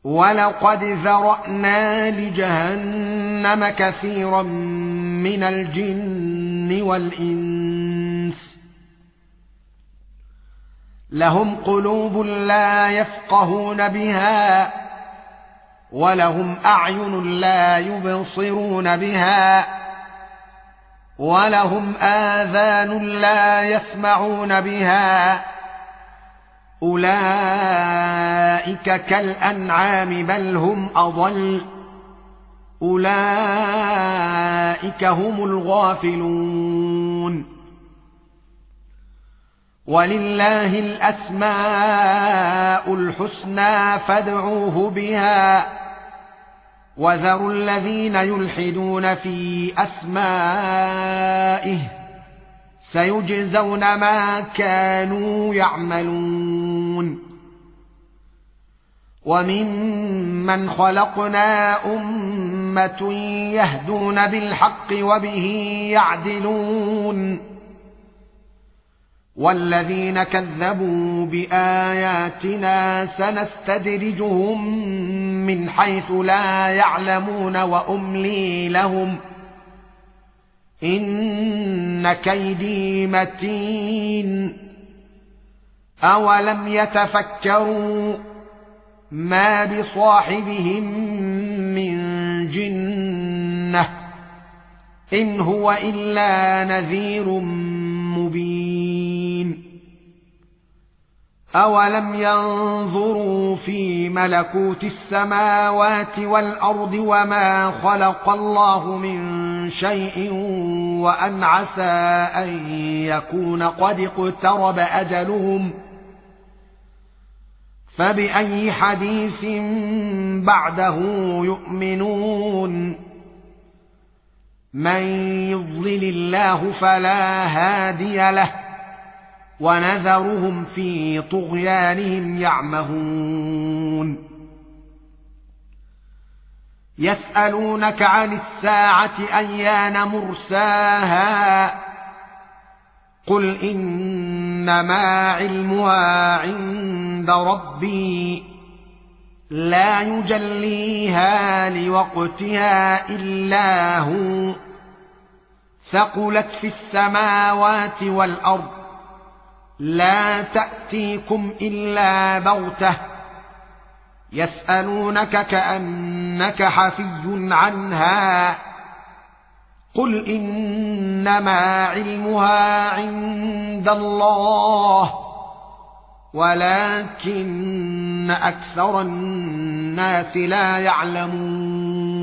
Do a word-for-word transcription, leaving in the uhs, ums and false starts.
وَلَقَدْ ذَرَأْنَا لِجَهَنَّمَ كَثِيرًا مِنَ الْجِنِّ وَالْإِنسِ لَهُمْ قُلُوبٌ لَّا يَفْقَهُونَ بِهَا وَلَهُمْ أَعْيُنٌ لَّا يُبْصِرُونَ بِهَا وَلَهُمْ آذَانٌ لَّا يَسْمَعُونَ بِهَا أُولَئِكَ كَالْأَنْعَامِ بَلْ هُمْ أَضَلُّ أُولَئِكَ هُمُ الْغَافِلُونَ وَلِلَّهِ الْأَسْمَاءُ الْحُسْنَى فادعوه بها وَذَرُوا الَّذِينَ يُلْحِدُونَ في أَسْمَائِهِ سَيُجْزَوْنَ مَا كَانُوا يَعْمَلُونَ وَمِمَّنْ خَلَقْنَا أُمَّةً يَهْدُونَ بِالْحَقِّ وَبِهِ يَعْدِلُونَ وَالَّذِينَ كَذَّبُوا بِآيَاتِنَا سَنَسْتَدْرِجُهُم مِّنْ حَيْثُ لَا يَعْلَمُونَ وَأُمْلِي لَهُمْ إِنَّ كَيْدِي مَتِينٌ أَوَلَمْ يَتَفَكَّرُوا مَا بِصَاحِبِهِم مِّن جِنَّةٍ إِنْ هُوَ إِلَّا نَذِيرٌ مُبِينٌ أَوَلَمْ يَنظُرُوا فِي مَلَكُوتِ السَّمَاوَاتِ وَالْأَرْضِ وَمَا خَلَقَ اللَّهُ مِن شَيْءٍ وَأَنْ عَسَى أَن يَكُونَ قَدِ اقْتَرَبَ أَجَلُهُمْ فَبِأَيِّ حَدِيثٍ بَعْدَهُ يُؤْمِنُونَ مَن يُضْلِلِ اللَّهُ فَلَا هَادِيَ لَهُ وَنَذَرُهُمْ فِي طُغْيَانِهِمْ يَعْمَهُونَ يَسْأَلُونَكَ عَنِ السَّاعَةِ أَيَّانَ مُرْسَاهَا قُلْ إِنَّمَا عِلْمُهَا عِندَ رَبِّي لَا يُجَلِّيهَا لِوَقْتِهَا إِلَّا هُوَ ثَقُلَتْ فِي السَّمَاوَاتِ وَالْأَرْضِ لا تأتيكم إلا بغتة يسألونك كأنك حفي عنها قل إنما علمها عند الله ولكن أكثر الناس لا يعلمون